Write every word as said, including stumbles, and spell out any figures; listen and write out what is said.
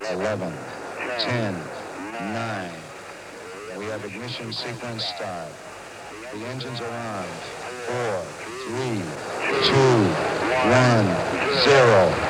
eleven, ten, nine. We have ignition sequence start. The engines are on. Four, three, two, one, zero.